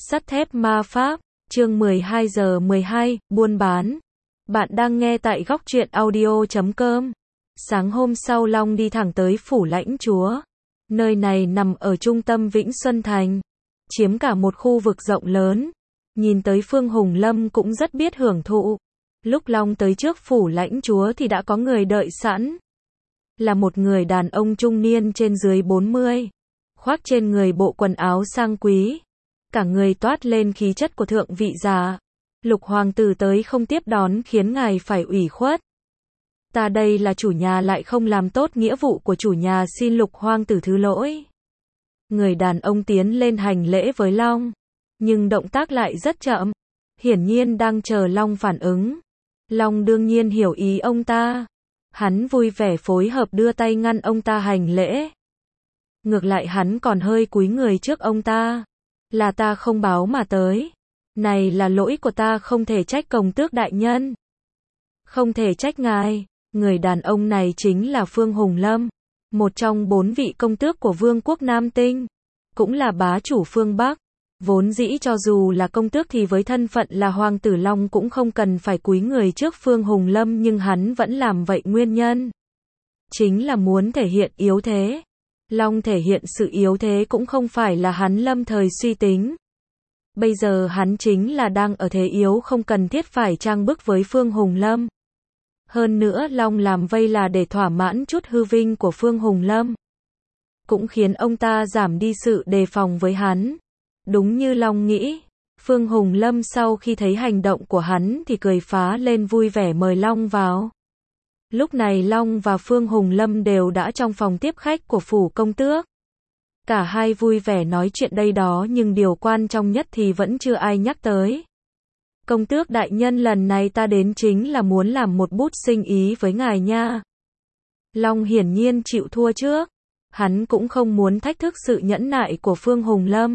Sắt thép ma pháp, chương 12 giờ 12, buôn bán. Bạn đang nghe tại góc truyện audio.com. Sáng hôm sau Long đi thẳng tới Phủ Lãnh Chúa. Nơi này nằm ở trung tâm Vĩnh Xuân Thành, chiếm cả một khu vực rộng lớn. Nhìn tới Phương Hùng Lâm cũng rất biết hưởng thụ. Lúc Long tới trước Phủ Lãnh Chúa thì đã có người đợi sẵn. Là một người đàn ông trung niên trên dưới 40, khoác trên người bộ quần áo sang quý. Cả người toát lên khí chất của thượng vị giả. Lục hoàng tử tới không tiếp đón khiến ngài phải ủy khuất. Ta đây là chủ nhà lại không làm tốt nghĩa vụ của chủ nhà, xin Lục hoàng tử thứ lỗi. Người đàn ông tiến lên hành lễ với Long, nhưng động tác lại rất chậm, hiển nhiên đang chờ Long phản ứng. Long đương nhiên hiểu ý ông ta. Hắn vui vẻ phối hợp đưa tay ngăn ông ta hành lễ. Ngược lại hắn còn hơi cúi người trước ông ta. Là ta không báo mà tới. Này là lỗi của ta, không thể trách công tước đại nhân. Không thể trách ngài. Người đàn ông này chính là Phương Hùng Lâm, một trong 4 vị công tước của Vương quốc Nam Tinh, cũng là bá chủ phương Bắc. Vốn dĩ cho dù là công tước thì với thân phận là hoàng tử Long cũng không cần phải cúi người trước Phương Hùng Lâm, nhưng hắn vẫn làm vậy nguyên nhân chính là muốn thể hiện yếu thế. Long thể hiện sự yếu thế cũng không phải là hắn lâm thời suy tính. Bây giờ hắn chính là đang ở thế yếu, không cần thiết phải trang bức với Phương Hùng Lâm. Hơn nữa Long làm vây là để thỏa mãn chút hư vinh của Phương Hùng Lâm, cũng khiến ông ta giảm đi sự đề phòng với hắn. Đúng như Long nghĩ, Phương Hùng Lâm sau khi thấy hành động của hắn thì cười phá lên vui vẻ mời Long vào. Lúc này Long và Phương Hùng Lâm đều đã trong phòng tiếp khách của phủ công tước. Cả hai vui vẻ nói chuyện đây đó, nhưng điều quan trọng nhất thì vẫn chưa ai nhắc tới. Công tước đại nhân, lần này ta đến chính là muốn làm một bút sinh ý với ngài nha. Long hiển nhiên chịu thua trước. Hắn cũng không muốn thách thức sự nhẫn nại của Phương Hùng Lâm.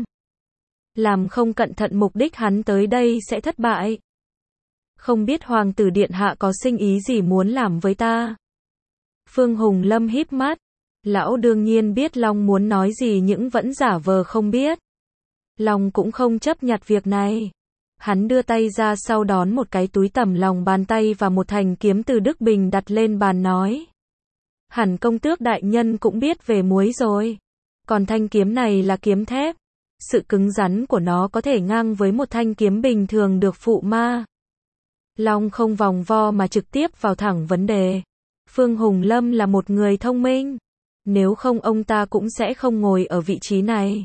Làm không cẩn thận mục đích hắn tới đây sẽ thất bại. Không biết hoàng tử điện hạ có sinh ý gì muốn làm với ta? Phương Hùng Lâm híp mắt. Lão đương nhiên biết Long muốn nói gì nhưng vẫn giả vờ không biết. Long cũng không chấp nhặt việc này. Hắn đưa tay ra sau đón một cái túi tầm lòng bàn tay và một thanh kiếm từ Đức Bình đặt lên bàn nói. Hẳn công tước đại nhân cũng biết về muối rồi. Còn thanh kiếm này là kiếm thép. Sự cứng rắn của nó có thể ngang với một thanh kiếm bình thường được phụ ma. Long không vòng vo mà trực tiếp vào thẳng vấn đề. Phương Hùng Lâm là một người thông minh. Nếu không ông ta cũng sẽ không ngồi ở vị trí này.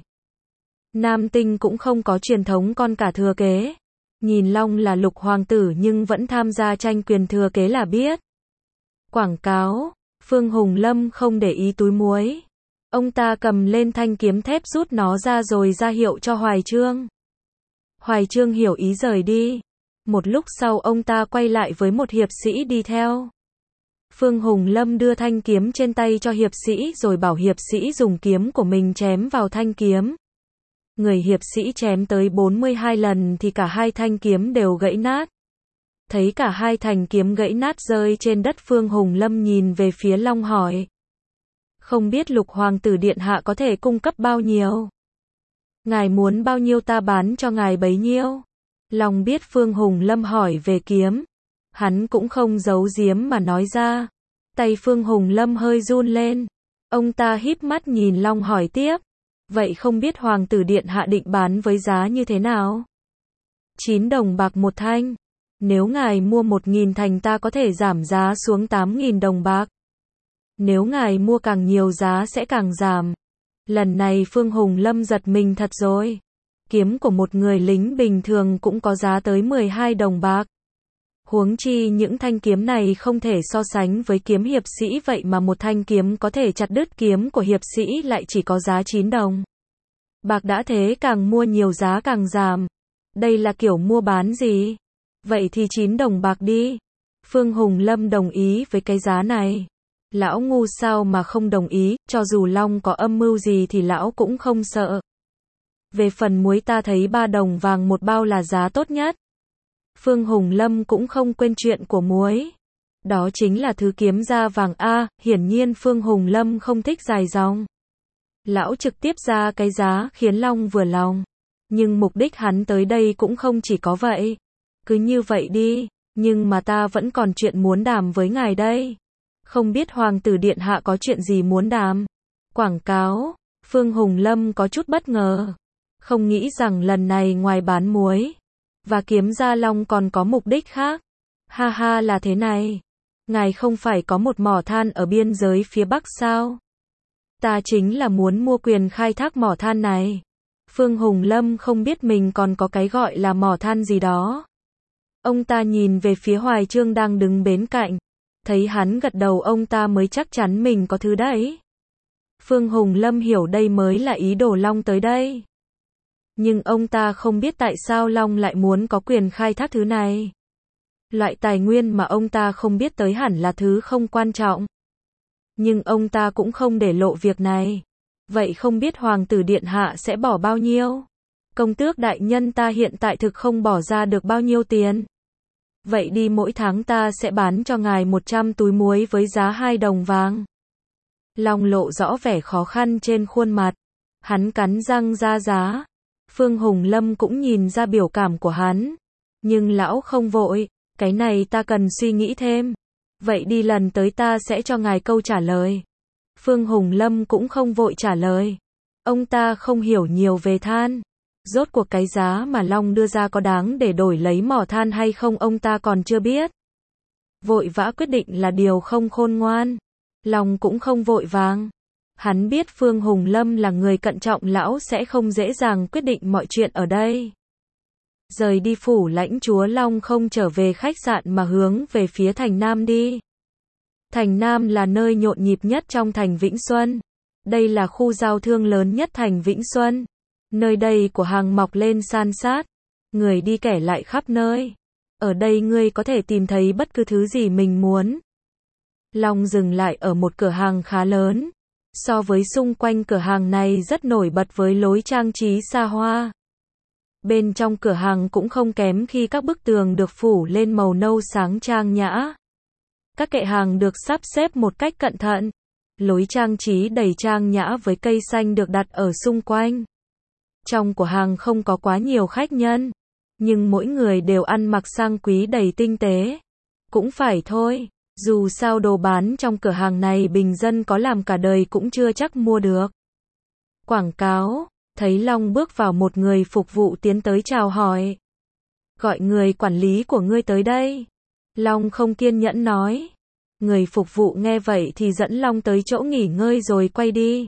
Nam Tinh cũng không có truyền thống con cả thừa kế. Nhìn Long là lục hoàng tử nhưng vẫn tham gia tranh quyền thừa kế là biết. Quảng cáo. Phương Hùng Lâm không để ý túi muối. Ông ta cầm lên thanh kiếm thép, rút nó ra rồi ra hiệu cho Hoài Chương. Hoài Chương hiểu ý rời đi. Một lúc sau ông ta quay lại với một hiệp sĩ đi theo. Phương Hùng Lâm đưa thanh kiếm trên tay cho hiệp sĩ rồi bảo hiệp sĩ dùng kiếm của mình chém vào thanh kiếm. Người hiệp sĩ chém tới 42 lần thì cả hai thanh kiếm đều gãy nát. Thấy cả hai thanh kiếm gãy nát rơi trên đất, Phương Hùng Lâm nhìn về phía Long hỏi. Không biết Lục hoàng tử điện hạ có thể cung cấp bao nhiêu? Ngài muốn bao nhiêu ta bán cho ngài bấy nhiêu. Long biết Phương Hùng Lâm hỏi về kiếm. Hắn cũng không giấu giếm mà nói ra. Tay Phương Hùng Lâm hơi run lên. Ông ta híp mắt nhìn Long hỏi tiếp. Vậy không biết hoàng tử điện hạ định bán với giá như thế nào? 9 đồng bạc một thanh. Nếu ngài mua 1.000 thành ta có thể giảm giá xuống 8.000 đồng bạc. Nếu ngài mua càng nhiều giá sẽ càng giảm. Lần này Phương Hùng Lâm giật mình thật rồi. Kiếm của một người lính bình thường cũng có giá tới 12 đồng bạc. Huống chi những thanh kiếm này không thể so sánh với kiếm hiệp sĩ, vậy mà một thanh kiếm có thể chặt đứt kiếm của hiệp sĩ lại chỉ có giá 9 đồng. Bạc đã thế càng mua nhiều giá càng giảm. Đây là kiểu mua bán gì? Vậy thì 9 đồng bạc đi. Phương Hùng Lâm đồng ý với cái giá này. Lão ngu sao mà không đồng ý, cho dù Long có âm mưu gì thì lão cũng không sợ. Về phần muối ta thấy 3 đồng vàng một bao là giá tốt nhất. Phương Hùng Lâm cũng không quên chuyện của muối. Đó chính là thứ kiếm ra vàng a, hiển nhiên Phương Hùng Lâm không thích dài dòng. Lão trực tiếp ra cái giá khiến Long vừa lòng. Nhưng mục đích hắn tới đây cũng không chỉ có vậy. Cứ như vậy đi, nhưng mà ta vẫn còn chuyện muốn đàm với ngài đây. Không biết hoàng tử điện hạ có chuyện gì muốn đàm? Quảng cáo, Phương Hùng Lâm có chút bất ngờ. Không nghĩ rằng lần này ngoài bán muối và kiếm gia long còn có mục đích khác. Ha ha, là thế này. Ngài không phải có một mỏ than ở biên giới phía Bắc sao? Ta chính là muốn mua quyền khai thác mỏ than này. Phương Hùng Lâm không biết mình còn có cái gọi là mỏ than gì đó. Ông ta nhìn về phía Hoài Chương đang đứng bên cạnh. Thấy hắn gật đầu ông ta mới chắc chắn mình có thứ đấy. Phương Hùng Lâm hiểu đây mới là ý đồ Long tới đây. Nhưng ông ta không biết tại sao Long lại muốn có quyền khai thác thứ này. Loại tài nguyên mà ông ta không biết tới hẳn là thứ không quan trọng. Nhưng ông ta cũng không để lộ việc này. Vậy không biết hoàng tử điện hạ sẽ bỏ bao nhiêu? Công tước đại nhân ta hiện tại thực không bỏ ra được bao nhiêu tiền. Vậy đi mỗi tháng ta sẽ bán cho ngài 100 túi muối với giá 2 đồng vàng. Long lộ rõ vẻ khó khăn trên khuôn mặt. Hắn cắn răng ra giá. Phương Hùng Lâm cũng nhìn ra biểu cảm của hắn. Nhưng lão không vội. Cái này ta cần suy nghĩ thêm. Vậy đi lần tới ta sẽ cho ngài câu trả lời. Phương Hùng Lâm cũng không vội trả lời. Ông ta không hiểu nhiều về than. Rốt cuộc cái giá mà Long đưa ra có đáng để đổi lấy mỏ than hay không ông ta còn chưa biết. Vội vã quyết định là điều không khôn ngoan. Long cũng không vội vàng. Hắn biết Phương Hùng Lâm là người cẩn trọng, lão sẽ không dễ dàng quyết định mọi chuyện ở đây. Rời đi phủ lãnh chúa, Long không trở về khách sạn mà hướng về phía thành Nam đi. Thành Nam là nơi nhộn nhịp nhất trong thành Vĩnh Xuân. Đây là khu giao thương lớn nhất thành Vĩnh Xuân. Nơi đây của hàng mọc lên san sát. Người đi kẻ lại khắp nơi. Ở đây ngươi có thể tìm thấy bất cứ thứ gì mình muốn. Long dừng lại ở một cửa hàng khá lớn. So với xung quanh cửa hàng này rất nổi bật với lối trang trí xa hoa. Bên trong cửa hàng cũng không kém khi các bức tường được phủ lên màu nâu sáng trang nhã. Các kệ hàng được sắp xếp một cách cẩn thận. Lối trang trí đầy trang nhã với cây xanh được đặt ở xung quanh. Trong cửa hàng không có quá nhiều khách nhân. Nhưng mỗi người đều ăn mặc sang quý đầy tinh tế. Cũng phải thôi. Dù sao đồ bán trong cửa hàng này bình dân có làm cả đời cũng chưa chắc mua được. Quảng cáo. Thấy Long bước vào, một người phục vụ tiến tới chào hỏi. Gọi người quản lý của ngươi tới đây. Long không kiên nhẫn nói. Người phục vụ nghe vậy thì dẫn Long tới chỗ nghỉ ngơi rồi quay đi.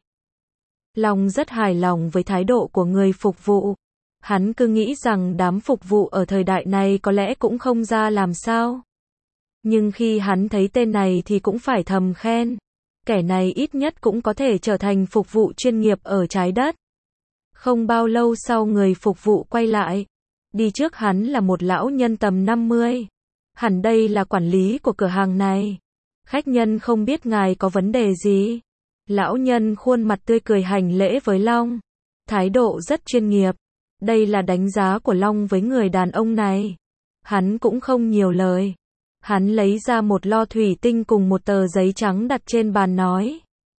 Long rất hài lòng với thái độ của người phục vụ. Hắn cứ nghĩ rằng đám phục vụ ở thời đại này có lẽ cũng không ra làm sao. Nhưng khi hắn thấy tên này thì cũng phải thầm khen. Kẻ này ít nhất cũng có thể trở thành phục vụ chuyên nghiệp ở trái đất. Không bao lâu sau người phục vụ quay lại. Đi trước hắn là một lão nhân tầm 50. Hẳn đây là quản lý của cửa hàng này. Khách nhân không biết ngài có vấn đề gì. Lão nhân khuôn mặt tươi cười hành lễ với Long. Thái độ rất chuyên nghiệp. Đây là đánh giá của Long với người đàn ông này. Hắn cũng không nhiều lời. Hắn lấy ra một lo thủy tinh cùng một tờ giấy trắng đặt trên bàn nói.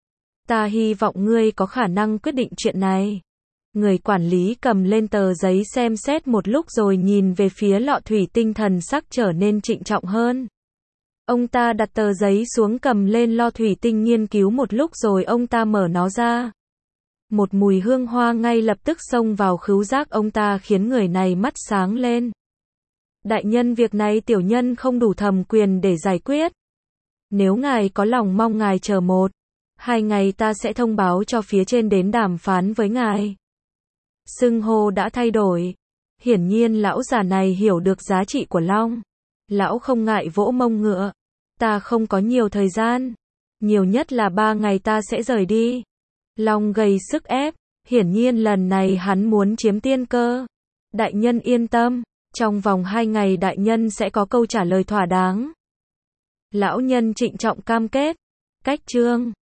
Ta hy vọng ngươi có khả năng quyết định chuyện này. Người quản lý cầm lên tờ giấy xem xét một lúc rồi nhìn về phía lọ thủy tinh, thần sắc trở nên trịnh trọng hơn. Ông ta đặt tờ giấy xuống, cầm lên lo thủy tinh nghiên cứu một lúc rồi ông ta mở nó ra. Một mùi hương hoa ngay lập tức xông vào khứu giác ông ta khiến người này mắt sáng lên. Đại nhân, việc này tiểu nhân không đủ thẩm quyền để giải quyết. Nếu ngài có lòng mong ngài chờ 1-2 ngày ta sẽ thông báo cho phía trên đến đàm phán với ngài. Xưng hô đã thay đổi. Hiển nhiên lão già này hiểu được giá trị của Long. Lão không ngại vỗ mông ngựa. Ta không có nhiều thời gian. Nhiều nhất là 3 ngày ta sẽ rời đi. Long gầy sức ép. Hiển nhiên lần này hắn muốn chiếm tiên cơ. Đại nhân yên tâm. Trong vòng 2 ngày đại nhân sẽ có câu trả lời thỏa đáng. Lão nhân trịnh trọng cam kết. Cách chương